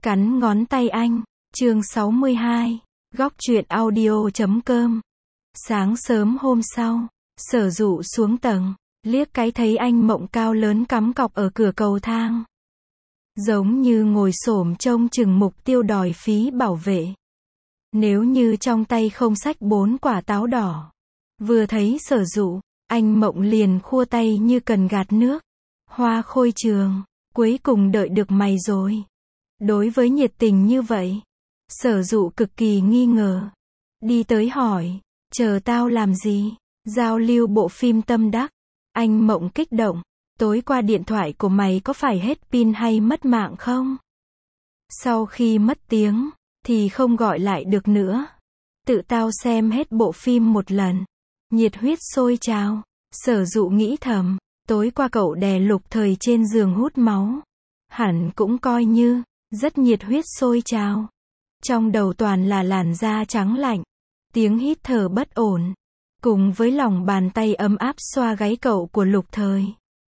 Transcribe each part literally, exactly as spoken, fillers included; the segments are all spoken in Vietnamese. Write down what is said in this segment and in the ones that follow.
Cắn ngón tay anh. Chương sáu mươi hai. Góc truyện audio chấm com. Sáng sớm hôm sau, Sở Dụ xuống tầng, liếc cái thấy anh Mộng cao lớn cắm cọc ở cửa cầu thang. Giống như ngồi xổm trông chừng mục tiêu đòi phí bảo vệ. Nếu như trong tay không xách bốn quả táo đỏ. Vừa thấy Sở Dụ, anh Mộng liền khua tay như cần gạt nước. Hoa Khôi Trường, cuối cùng đợi được mày rồi. Đối với nhiệt tình như vậy, Sở Dụ cực kỳ nghi ngờ. Đi tới hỏi, chờ tao làm gì? Giao lưu bộ phim tâm đắc. Anh Mộng kích động, tối qua điện thoại của mày có phải hết pin hay mất mạng không? Sau khi mất tiếng, thì không gọi lại được nữa. Tự tao xem hết bộ phim một lần. Nhiệt huyết sôi trào. Sở Dụ nghĩ thầm, tối qua cậu đè Lục Thời trên giường hút máu. Hẳn cũng coi như rất nhiệt huyết sôi trào. Trong đầu toàn là làn da trắng lạnh, tiếng hít thở bất ổn, cùng với lòng bàn tay ấm áp xoa gáy cậu của Lục Thời.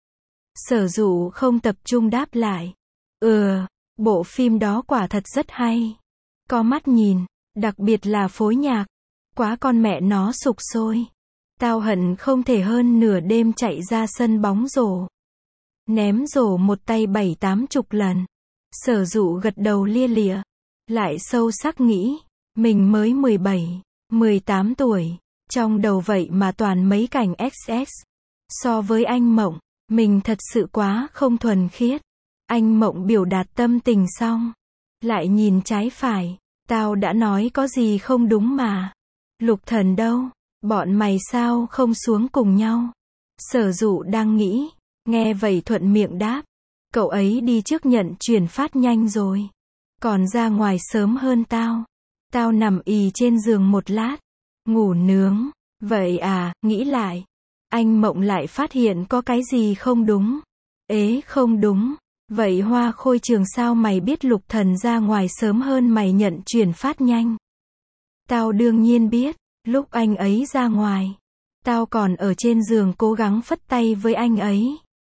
Sở Dụ không tập trung đáp lại. Ừ, bộ phim đó quả thật rất hay. Có mắt nhìn, đặc biệt là phối nhạc. Quá con mẹ nó sục sôi. Tao hận không thể hơn nửa đêm chạy ra sân bóng rổ. Ném rổ một tay bảy tám chục lần. Sở Dụ gật đầu lia lịa. Lại sâu sắc nghĩ, mình mới mười bảy, mười tám tuổi. Trong đầu vậy mà toàn mấy cảnh ích ét. So với anh Mộng, mình thật sự quá không thuần khiết. Anh Mộng biểu đạt tâm tình xong, lại nhìn trái phải. Tao đã nói có gì không đúng mà. Lục Thần đâu? Bọn mày sao không xuống cùng nhau? Sở Dụ đang nghĩ, nghe vậy thuận miệng đáp. Cậu ấy đi trước nhận chuyển phát nhanh rồi. Còn ra ngoài sớm hơn tao. Tao nằm ì trên giường một lát. Ngủ nướng. Vậy à, nghĩ lại. Anh Mộng lại phát hiện có cái gì không đúng. Ế không đúng. Vậy Hoa Khôi Trường sao mày biết Lục Thần ra ngoài sớm hơn mày nhận chuyển phát nhanh? Tao đương nhiên biết. Lúc anh ấy ra ngoài, tao còn ở trên giường cố gắng phất tay với anh ấy.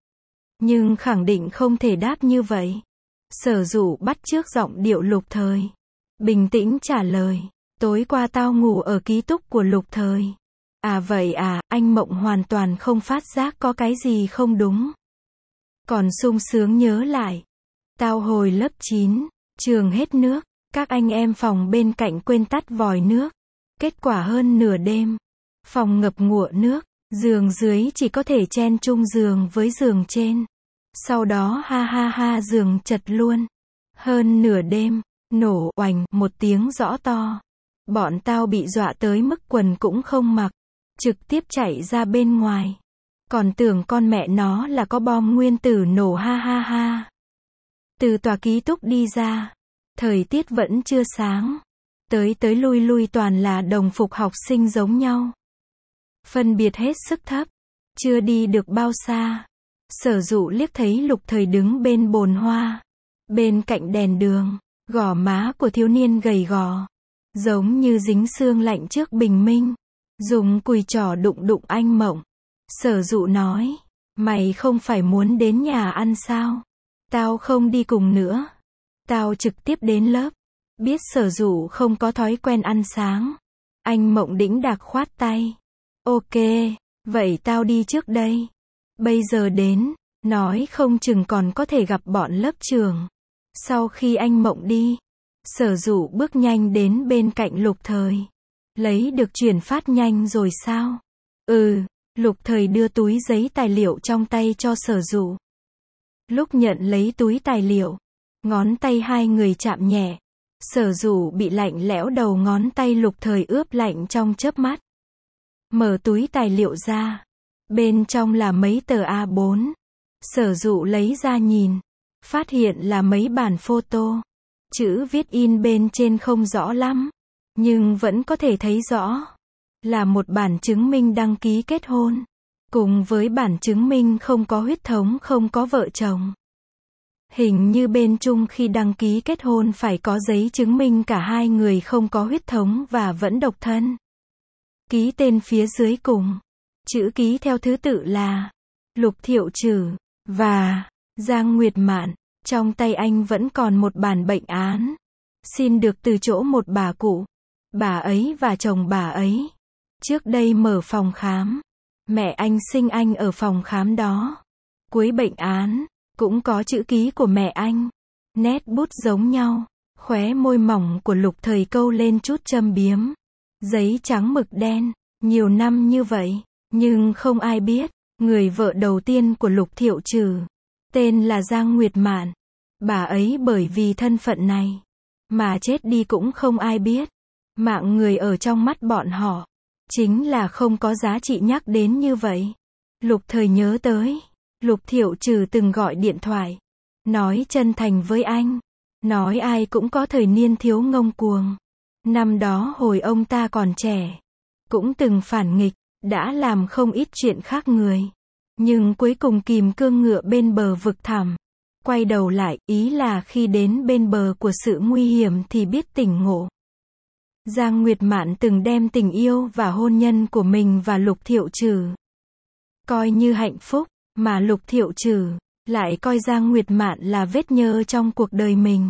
Nhưng khẳng định không thể đáp như vậy. Sở Dụ bắt chước giọng điệu Lục Thời. Bình tĩnh trả lời. Tối qua tao ngủ ở ký túc của Lục Thời. À vậy à, anh Mộng hoàn toàn không phát giác có cái gì không đúng. Còn sung sướng nhớ lại. Tao hồi lớp chín, trường hết nước, các anh em phòng bên cạnh quên tắt vòi nước. Kết quả hơn nửa đêm, phòng ngập ngụa nước, giường dưới chỉ có thể chen chung giường với giường trên. Sau đó ha ha ha giường chật luôn. Hơn nửa đêm, nổ oành một tiếng rõ to. Bọn tao bị dọa tới mức quần cũng không mặc, trực tiếp chạy ra bên ngoài. Còn tưởng con mẹ nó là có bom nguyên tử nổ ha ha ha. Từ tòa ký túc đi ra, thời tiết vẫn chưa sáng. Tới tới lui lui toàn là đồng phục học sinh giống nhau. Phân biệt hết sức thấp. Chưa đi được bao xa, Sở Dụ liếc thấy Lục Thời đứng bên bồn hoa. Bên cạnh đèn đường, gò má của thiếu niên gầy gò. Giống như dính sương lạnh trước bình minh. Dùng cùi trỏ đụng đụng anh Mộng. Sở Dụ nói, mày không phải muốn đến nhà ăn sao? Tao không đi cùng nữa. Tao trực tiếp đến lớp. Biết Sở Dụ không có thói quen ăn sáng. Anh Mộng đĩnh đạc khoát tay. Ok, vậy tao đi trước đây. Bây giờ đến, nói không chừng còn có thể gặp bọn lớp trưởng. Sau khi anh Mộng đi, Sở Dụ bước nhanh đến bên cạnh Lục Thời. Lấy được chuyển phát nhanh rồi sao? Ừ, Lục Thời đưa túi giấy tài liệu trong tay cho Sở Dụ. Lúc nhận lấy túi tài liệu, ngón tay hai người chạm nhẹ. Sở Dụ bị lạnh lẽo đầu ngón tay Lục Thời ướp lạnh trong chớp mắt. Mở túi tài liệu ra. Bên trong là mấy tờ A bốn. Sở Dụ lấy ra nhìn. Phát hiện là mấy bản photo. Chữ viết in bên trên không rõ lắm. Nhưng vẫn có thể thấy rõ. Là một bản chứng minh đăng ký kết hôn. Cùng với bản chứng minh không có huyết thống không có vợ chồng. Hình như bên Trung khi đăng ký kết hôn phải có giấy chứng minh cả hai người không có huyết thống và vẫn độc thân. Ký tên phía dưới cùng. Chữ ký theo thứ tự là Lục Thiệu Trử và Giang Nguyệt Mạn. Trong tay anh vẫn còn một bản bệnh án. Xin được từ chỗ một bà cụ. Bà ấy và chồng bà ấy. Trước đây mở phòng khám. Mẹ anh sinh anh ở phòng khám đó. Cuối bệnh án, cũng có chữ ký của mẹ anh. Nét bút giống nhau. Khóe môi mỏng của Lục Thời câu lên chút châm biếm. Giấy trắng mực đen. Nhiều năm như vậy. Nhưng không ai biết. Người vợ đầu tiên của Lục Thiệu Trừ. Tên là Giang Nguyệt Mạn. Bà ấy bởi vì thân phận này. Mà chết đi cũng không ai biết. Mạng người ở trong mắt bọn họ. Chính là không có giá trị nhắc đến như vậy. Lục Thời nhớ tới. Lục Thiệu Trừ từng gọi điện thoại. Nói chân thành với anh. Nói ai cũng có thời niên thiếu ngông cuồng. Năm đó hồi ông ta còn trẻ. Cũng từng phản nghịch. Đã làm không ít chuyện khác người. Nhưng cuối cùng kìm cương ngựa bên bờ vực thẳm. Quay đầu lại, ý là khi đến bên bờ của sự nguy hiểm thì biết tỉnh ngộ. Giang Nguyệt Mạn từng đem tình yêu và hôn nhân của mình và Lục Thiệu Trừ coi như hạnh phúc, mà Lục Thiệu Trừ lại coi Giang Nguyệt Mạn là vết nhơ trong cuộc đời mình.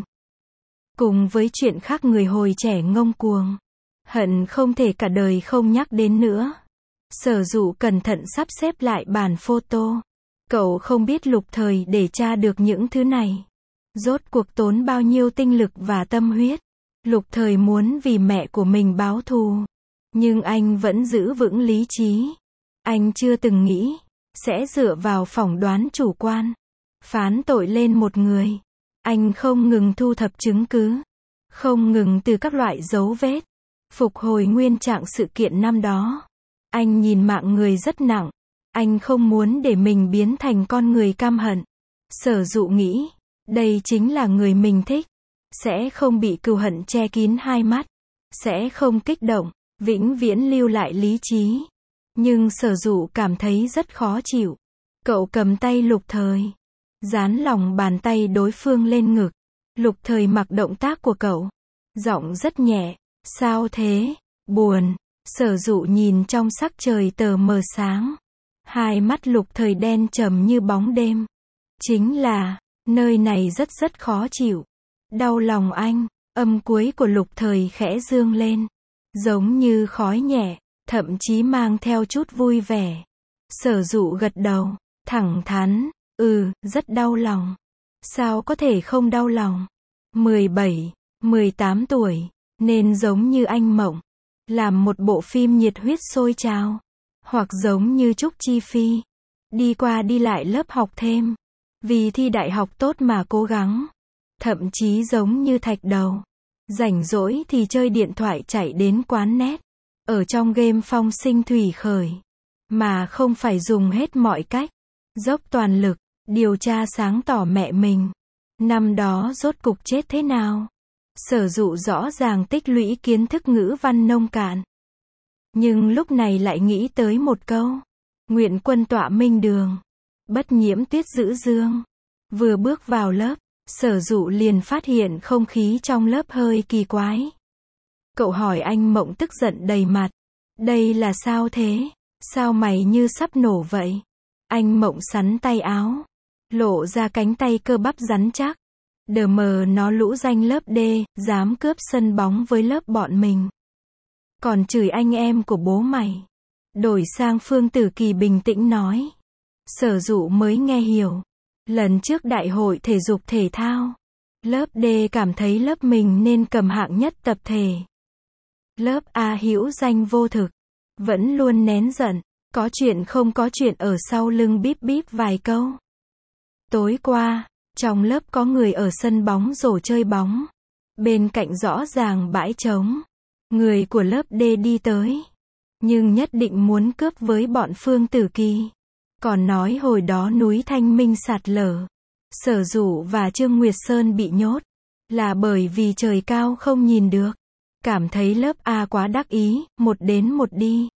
Cùng với chuyện khác người hồi trẻ ngông cuồng, hận không thể cả đời không nhắc đến nữa. Sở Dụ cẩn thận sắp xếp lại bản photo. Cậu không biết Lục Thời để tra được những thứ này. Rốt cuộc tốn bao nhiêu tinh lực và tâm huyết. Lục Thời muốn vì mẹ của mình báo thù. Nhưng anh vẫn giữ vững lý trí. Anh chưa từng nghĩ sẽ dựa vào phỏng đoán chủ quan phán tội lên một người. Anh không ngừng thu thập chứng cứ. Không ngừng từ các loại dấu vết. Phục hồi nguyên trạng sự kiện năm đó. Anh nhìn mạng người rất nặng. Anh không muốn để mình biến thành con người căm hận. Sở Dụ nghĩ, đây chính là người mình thích. Sẽ không bị cừu hận che kín hai mắt. Sẽ không kích động, vĩnh viễn lưu lại lý trí. Nhưng Sở Dụ cảm thấy rất khó chịu. Cậu cầm tay Lục Thời. Dán lòng bàn tay đối phương lên ngực. Lục Thời mặc động tác của cậu. Giọng rất nhẹ. Sao thế? Buồn. Sở Dụ nhìn trong sắc trời tờ mờ sáng. Hai mắt Lục Thời đen trầm như bóng đêm. Chính là, nơi này rất rất khó chịu. Đau lòng anh. Âm cuối của Lục Thời khẽ dương lên. Giống như khói nhẹ, thậm chí mang theo chút vui vẻ. Sở Dụ gật đầu, thẳng thắn. Ừ, rất đau lòng. Sao có thể không đau lòng? mười bảy, mười tám tuổi, nên giống như anh mộng. Làm một bộ phim nhiệt huyết sôi trào. Hoặc giống như Trúc Chi Phi. Đi qua đi lại lớp học thêm. Vì thi đại học tốt mà cố gắng. Thậm chí giống như Thạch Đầu. Rảnh rỗi thì chơi điện thoại chạy đến quán net. Ở trong game phong sinh thủy khởi. Mà không phải dùng hết mọi cách. Dốc toàn lực. Điều tra sáng tỏ mẹ mình. Năm đó rốt cục chết thế nào? Sở Dụ rõ ràng tích lũy kiến thức ngữ văn nông cạn. Nhưng lúc này lại nghĩ tới một câu. Nguyện quân tọa minh đường. Bất nhiễm tuyết giữ dương. Vừa bước vào lớp, Sở Dụ liền phát hiện không khí trong lớp hơi kỳ quái. Cậu hỏi anh Mộng tức giận đầy mặt. Đây là sao thế? Sao mày như sắp nổ vậy? Anh Mộng sắn tay áo. Lộ ra cánh tay cơ bắp rắn chắc. Đờ mờ nó lũ danh lớp D, dám cướp sân bóng với lớp bọn mình. Còn chửi anh em của bố mày. Đổi sang Phương Tử Kỳ bình tĩnh nói. Sở Dụ mới nghe hiểu. Lần trước đại hội thể dục thể thao, lớp D cảm thấy lớp mình nên cầm hạng nhất tập thể. Lớp A hữu danh vô thực. Vẫn luôn nén giận. Có chuyện không có chuyện ở sau lưng bíp bíp vài câu. Tối qua, trong lớp có người ở sân bóng rổ chơi bóng. Bên cạnh rõ ràng bãi trống. Người của lớp D đi tới. Nhưng nhất định muốn cướp với bọn Phương Tử Kỳ. Còn nói hồi đó núi Thanh Minh sạt lở. Sở Dụ và Trương Nguyệt Sơn bị nhốt. Là bởi vì trời cao không nhìn được. Cảm thấy lớp A quá đắc ý, một đến một đi.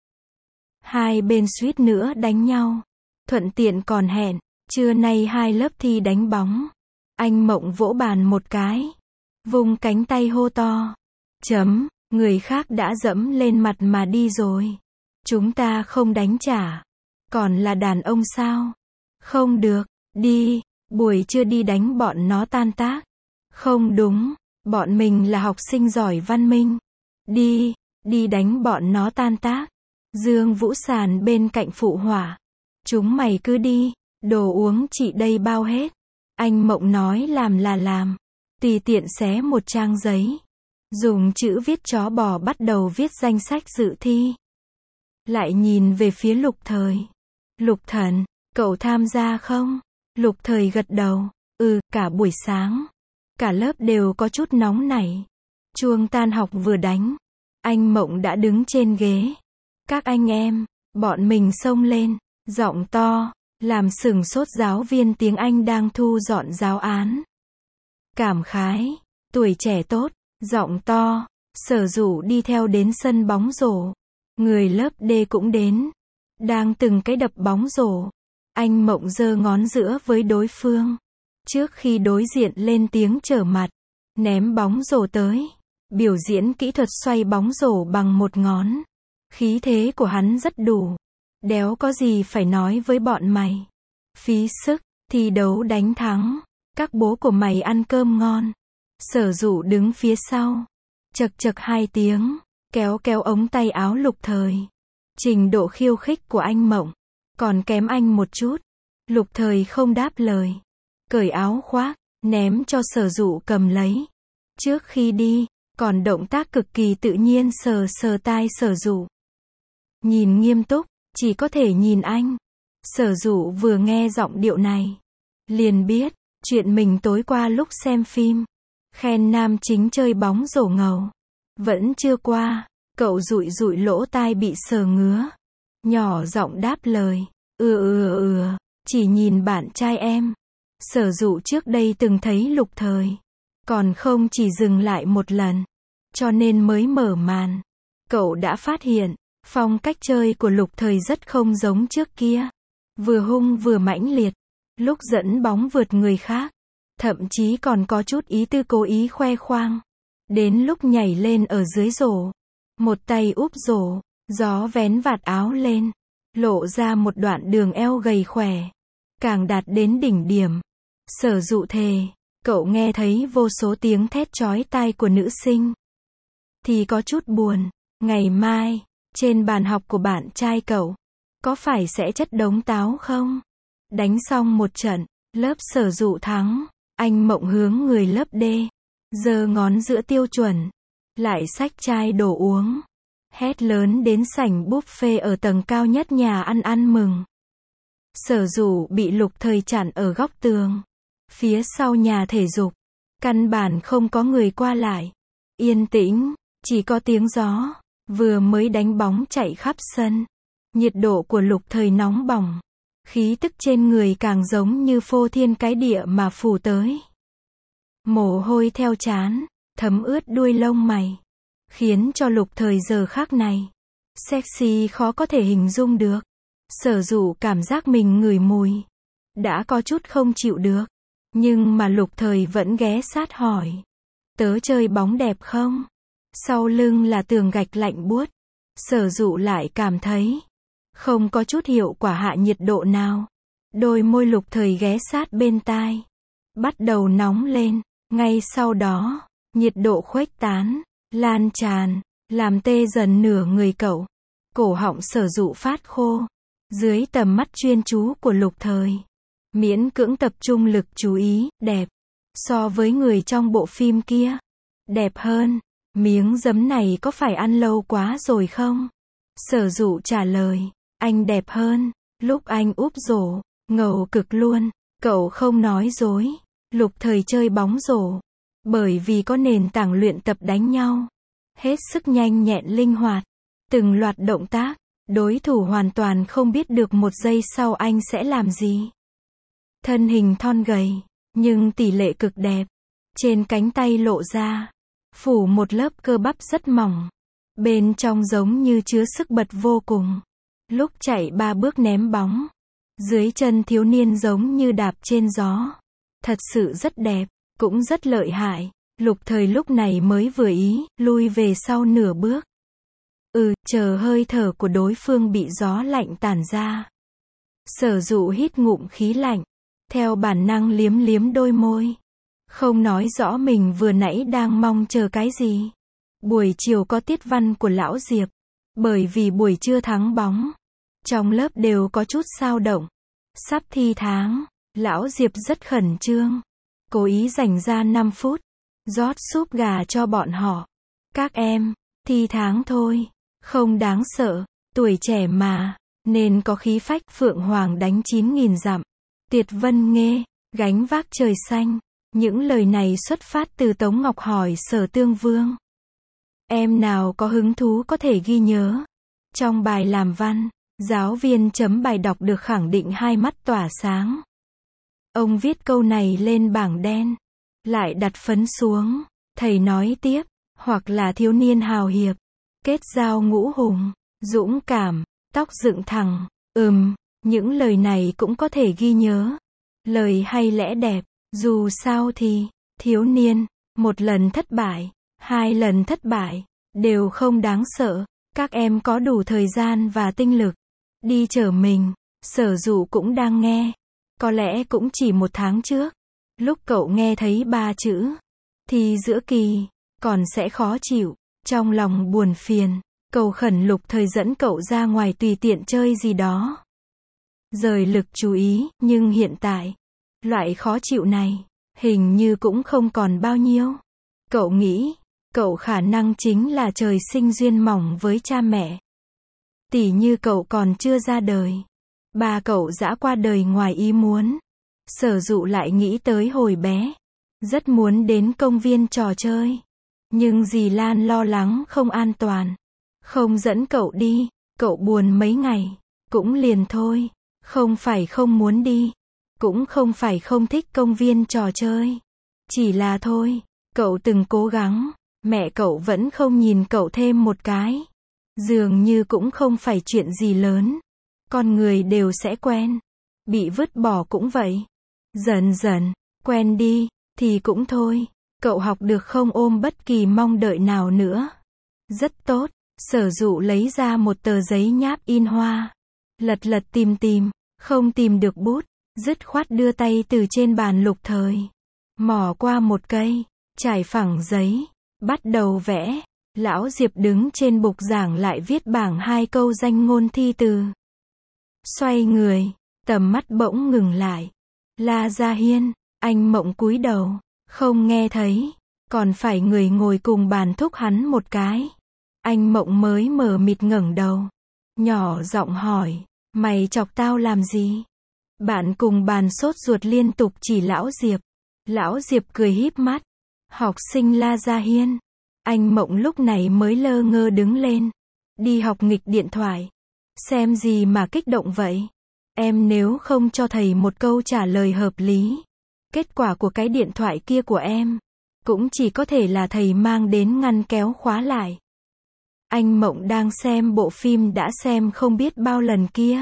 Hai bên suýt nữa đánh nhau. Thuận tiện còn hẹn, trưa nay hai lớp thi đánh bóng. Anh Mộng vỗ bàn một cái. Vung cánh tay hô to. Chấm, người khác đã dẫm lên mặt mà đi rồi. Chúng ta không đánh trả. Còn là đàn ông sao? Không được, đi. Buổi trưa đi đánh bọn nó tan tác. Không đúng, bọn mình là học sinh giỏi văn minh. Đi, đi đánh bọn nó tan tác. Dương Vũ Sàn bên cạnh phụ họa. Chúng mày cứ đi, đồ uống chị đây bao hết. Anh Mộng nói làm là làm. Tùy tiện xé một trang giấy. Dùng chữ viết chó bò bắt đầu viết danh sách dự thi. Lại nhìn về phía Lục Thời. Lục Thần, cậu tham gia không? Lục Thời gật đầu. Ừ, cả buổi sáng. Cả lớp đều có chút nóng nảy. Chuông tan học vừa đánh. Anh Mộng đã đứng trên ghế. Các anh em, bọn mình xông lên. Giọng to, làm sửng sốt giáo viên tiếng Anh đang thu dọn giáo án. Cảm khái, tuổi trẻ tốt, giọng to, Sở Dụ đi theo đến sân bóng rổ. Người lớp D cũng đến. Đang từng cái đập bóng rổ. Anh Mộng giơ ngón giữa với đối phương. Trước khi đối diện lên tiếng trở mặt. Ném bóng rổ tới. Biểu diễn kỹ thuật xoay bóng rổ bằng một ngón. Khí thế của hắn rất đủ. Đéo có gì phải nói với bọn mày. Phí sức, thi đấu đánh thắng. Các bố của mày ăn cơm ngon. Sở Dụ đứng phía sau. Chật chật hai tiếng. Kéo kéo ống tay áo Lục Thời. Trình độ khiêu khích của anh Mộng. Còn kém anh một chút. Lục Thời không đáp lời. Cởi áo khoác. Ném cho Sở Dụ cầm lấy. Trước khi đi. Còn động tác cực kỳ tự nhiên sờ sờ tai Sở Dụ. Nhìn nghiêm túc. Chỉ có thể nhìn anh. Sở Dụ vừa nghe giọng điệu này. Liền biết. Chuyện mình tối qua lúc xem phim. Khen nam chính chơi bóng rổ ngầu. Vẫn chưa qua. Cậu dụi dụi lỗ tai bị sờ ngứa. Nhỏ giọng đáp lời. Ừ ừ ừ. Chỉ nhìn bạn trai em. Sở Dụ trước đây từng thấy Lục Thời. Còn không chỉ dừng lại một lần. Cho nên mới mở màn. Cậu đã phát hiện. Phong cách chơi của Lục Thời rất không giống trước kia. Vừa hung vừa mãnh liệt. Lúc dẫn bóng vượt người khác. Thậm chí còn có chút ý tư cố ý khoe khoang. Đến lúc nhảy lên ở dưới rổ. Một tay úp rổ. Gió vén vạt áo lên. Lộ ra một đoạn đường eo gầy khỏe. Càng đạt đến đỉnh điểm. Sở Dụ thề. Cậu nghe thấy vô số tiếng thét chói tai của nữ sinh. Thì có chút buồn. Ngày mai. Trên bàn học của bạn trai cậu. Có phải sẽ chất đống táo không? Đánh xong một trận. Lớp Sở Dụ thắng. Anh Mộng hướng người lớp D. Giơ ngón giữa tiêu chuẩn. Lại xách chai đồ uống. Hét lớn đến sảnh buffet ở tầng cao nhất nhà ăn ăn mừng. Sở Dụ bị Lục Thời chặn ở góc tường. Phía sau nhà thể dục. Căn bản không có người qua lại. Yên tĩnh. Chỉ có tiếng gió. Vừa mới đánh bóng chạy khắp sân. Nhiệt độ của Lục Thời nóng bỏng. Khí tức trên người càng giống như phô thiên cái địa mà phủ tới. Mồ hôi theo trán. Thấm ướt đuôi lông mày. Khiến cho Lục Thời giờ khắc này. Sexy khó có thể hình dung được. Sở Dụ cảm giác mình ngửi mùi. Đã có chút không chịu được. Nhưng mà Lục Thời vẫn ghé sát hỏi. Tớ chơi bóng đẹp không? Sau lưng là tường gạch lạnh buốt. Sở Dụ lại cảm thấy. Không có chút hiệu quả hạ nhiệt độ nào. Đôi môi Lục Thời ghé sát bên tai. Bắt đầu nóng lên. Ngay sau đó. Nhiệt độ khuếch tán. Lan tràn. Làm tê dần nửa người cậu. Cổ họng Sở Dụ phát khô. Dưới tầm mắt chuyên chú của Lục Thời. Miễn cưỡng tập trung lực chú ý. Đẹp. So với người trong bộ phim kia. Đẹp hơn. Miếng giấm này có phải ăn lâu quá rồi không? Sở Dụ trả lời. Anh đẹp hơn. Lúc anh úp rổ. Ngầu cực luôn. Cậu không nói dối. Lục Thời chơi bóng rổ. Bởi vì có nền tảng luyện tập đánh nhau. Hết sức nhanh nhẹn linh hoạt. Từng loạt động tác. Đối thủ hoàn toàn không biết được một giây sau anh sẽ làm gì. Thân hình thon gầy. Nhưng tỷ lệ cực đẹp. Trên cánh tay lộ ra. Phủ một lớp cơ bắp rất mỏng. Bên trong giống như chứa sức bật vô cùng. Lúc chạy ba bước ném bóng. Dưới chân thiếu niên giống như đạp trên gió. Thật sự rất đẹp. Cũng rất lợi hại. Lục Thời lúc này mới vừa ý. Lui về sau nửa bước. Ừ, chờ hơi thở của đối phương bị gió lạnh tản ra. Sở Dụ hít ngụm khí lạnh. theo bản năng liếm liếm đôi môi. Không nói rõ mình vừa nãy đang mong chờ cái gì. Buổi chiều có tiết văn của lão Diệp. Bởi vì buổi trưa thắng bóng, trong lớp đều có chút xao động. Sắp thi tháng, lão Diệp rất khẩn trương. Cố ý dành ra năm phút, rót súp gà cho bọn họ. Các em, thi tháng thôi, không đáng sợ, tuổi trẻ mà, nên có khí phách. Phượng Hoàng đánh chín nghìn dặm, Tiệt Vân Nghê, gánh vác trời xanh. Những lời này xuất phát từ Tống Ngọc hỏi Sở Tương Vương. Em nào có hứng thú có thể ghi nhớ. Trong bài làm văn, giáo viên chấm bài đọc được khẳng định hai mắt tỏa sáng. Ông viết câu này lên bảng đen, lại đặt phấn xuống. Thầy nói tiếp, hoặc là thiếu niên hào hiệp, kết giao ngũ hùng, dũng cảm, tóc dựng thẳng. Ừm, những lời này cũng có thể ghi nhớ. Lời hay lẽ đẹp, dù sao thì, thiếu niên, một lần thất bại, hai lần thất bại, đều không đáng sợ. Các em có đủ thời gian và tinh lực đi trở mình. Sở Dụ cũng đang nghe. Có lẽ cũng chỉ một tháng trước, lúc cậu nghe thấy ba chữ thì giữa kỳ, còn sẽ khó chịu, trong lòng buồn phiền, cầu khẩn Lục Thời dẫn cậu ra ngoài tùy tiện chơi gì đó, rời lực chú ý. Nhưng hiện tại, loại khó chịu này hình như cũng không còn bao nhiêu. Cậu nghĩ, cậu khả năng chính là trời sinh duyên mỏng với cha mẹ. Tỉ như cậu còn chưa ra đời, ba cậu dã qua đời ngoài ý muốn. Sở Dụ lại nghĩ tới hồi bé, rất muốn đến công viên trò chơi. Nhưng dì Lan lo lắng không an toàn, không dẫn cậu đi. Cậu buồn mấy ngày, cũng liền thôi. Không phải không muốn đi, cũng không phải không thích công viên trò chơi. Chỉ là thôi, cậu từng cố gắng, mẹ cậu vẫn không nhìn cậu thêm một cái. Dường như cũng không phải chuyện gì lớn. Con người đều sẽ quen. Bị vứt bỏ cũng vậy. Dần dần, quen đi, thì cũng thôi. Cậu học được không ôm bất kỳ mong đợi nào nữa. Rất tốt. Sở Dụ lấy ra một tờ giấy nháp in hoa. Lật lật tìm tìm, không tìm được bút. Dứt khoát đưa tay từ trên bàn Lục Thời, mò qua một cây, trải phẳng giấy, bắt đầu vẽ. Lão Diệp đứng trên bục giảng lại viết bảng hai câu danh ngôn thi từ. Xoay người, tầm mắt bỗng ngừng lại. La Gia Hiên, anh Mộng cúi đầu, không nghe thấy, còn phải người ngồi cùng bàn thúc hắn một cái. Anh Mộng mới mờ mịt ngẩng đầu, nhỏ giọng hỏi, mày chọc tao làm gì? Bạn cùng bàn sốt ruột liên tục chỉ Lão Diệp. Lão Diệp cười híp mắt. Học sinh La Gia Hiên. Anh Mộng lúc này mới lơ ngơ đứng lên. Đi học nghịch điện thoại. Xem gì mà kích động vậy? Em nếu không cho thầy một câu trả lời hợp lý, kết quả của cái điện thoại kia của em cũng chỉ có thể là thầy mang đến ngăn kéo khóa lại. Anh Mộng đang xem bộ phim đã xem không biết bao lần kia.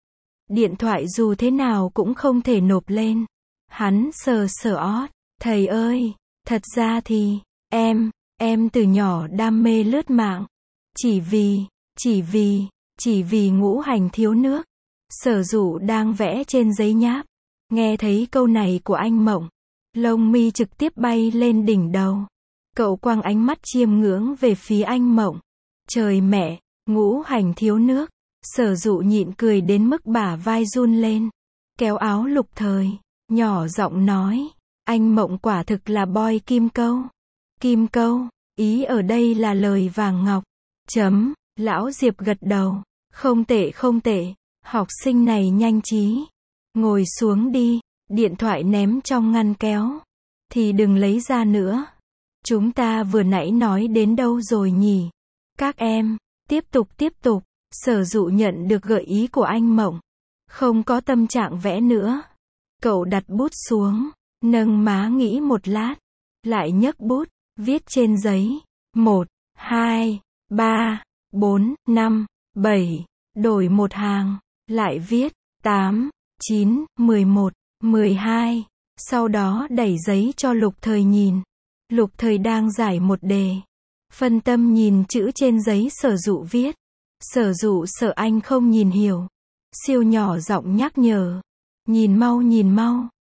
Điện thoại dù thế nào cũng không thể nộp lên. Hắn sờ sờ ót. Thầy ơi, thật ra thì, em, em từ nhỏ đam mê lướt mạng. Chỉ vì, chỉ vì, chỉ vì ngũ hành thiếu nước. Sở Dụ đang vẽ trên giấy nháp. Nghe thấy câu này của anh Mộng, lông mi trực tiếp bay lên đỉnh đầu. Cậu quăng ánh mắt chiêm ngưỡng về phía anh Mộng. Trời mẹ, ngũ hành thiếu nước. Sở Dụ nhịn cười đến mức bả vai run lên. Kéo áo Lục Thời, nhỏ giọng nói. Anh Mộng quả thực là boy kim câu. Kim câu, ý ở đây là lời vàng ngọc. Chấm, Lão Diệp gật đầu. Không tệ không tệ, học sinh này nhanh trí. Ngồi xuống đi, điện thoại ném trong ngăn kéo. Thì đừng lấy ra nữa. Chúng ta vừa nãy nói đến đâu rồi nhỉ? Các em, tiếp tục tiếp tục. Sở Dụ nhận được gợi ý của anh Mộng. Không có tâm trạng vẽ nữa. Cậu đặt bút xuống, nâng má nghĩ một lát. Lại nhấc bút, viết trên giấy. Một, hai, ba, bốn, năm, bảy. Đổi một hàng, lại viết. Tám, chín, mười một, mười hai. Sau đó đẩy giấy cho Lục Thời nhìn. Lục Thời đang giải một đề. Phân tâm nhìn chữ trên giấy Sở Dụ viết. Sở Dụ sợ anh không nhìn hiểu. Siêu nhỏ giọng nhắc nhở. Nhìn mau nhìn mau.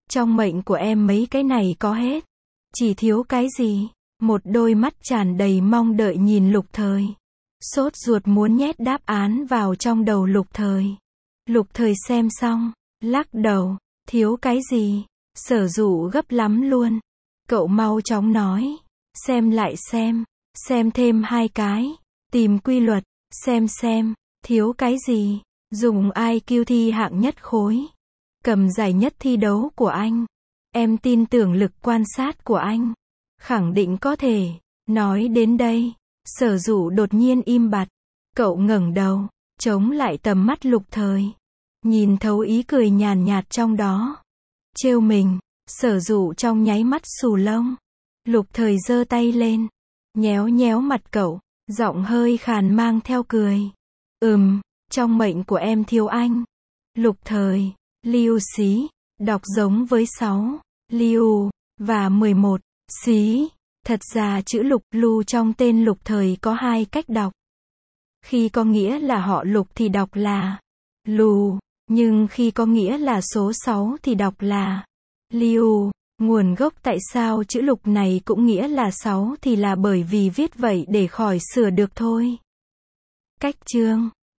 Trong mệnh của em mấy cái này có hết. Chỉ thiếu cái gì? Một đôi mắt tràn đầy mong đợi nhìn Lục Thời. Sốt ruột muốn nhét đáp án vào trong đầu Lục Thời. Lục Thời xem xong, lắc đầu, thiếu cái gì? Sở Dụ gấp lắm luôn. Cậu mau chóng nói, xem lại xem, xem thêm hai cái, tìm quy luật, xem xem, thiếu cái gì? Dùng i kiu thi hạng nhất khối. Cầm giải nhất thi đấu của anh. Em tin tưởng lực quan sát của anh. Khẳng định có thể. Nói đến đây, Sở Dụ đột nhiên im bặt. Cậu ngẩng đầu, chống lại tầm mắt Lục Thời. Nhìn thấu ý cười nhàn nhạt trong đó. Trêu mình, Sở Dụ trong nháy mắt xù lông. Lục Thời giơ tay lên, nhéo nhéo mặt cậu, giọng hơi khàn mang theo cười. Ừm, trong mệnh của em thiếu anh. Lục Thời, Lưu Xí, đọc giống với sáu, Lưu, và mười một, Xí. Thật ra chữ Lục, Lu trong tên Lục Thời có hai cách đọc. Khi có nghĩa là họ Lục thì đọc là Lù, nhưng khi có nghĩa là số sáu thì đọc là Liu. Nguồn gốc tại sao chữ Lục này cũng nghĩa là sáu thì là bởi vì viết vậy để khỏi sửa được thôi. Cách chương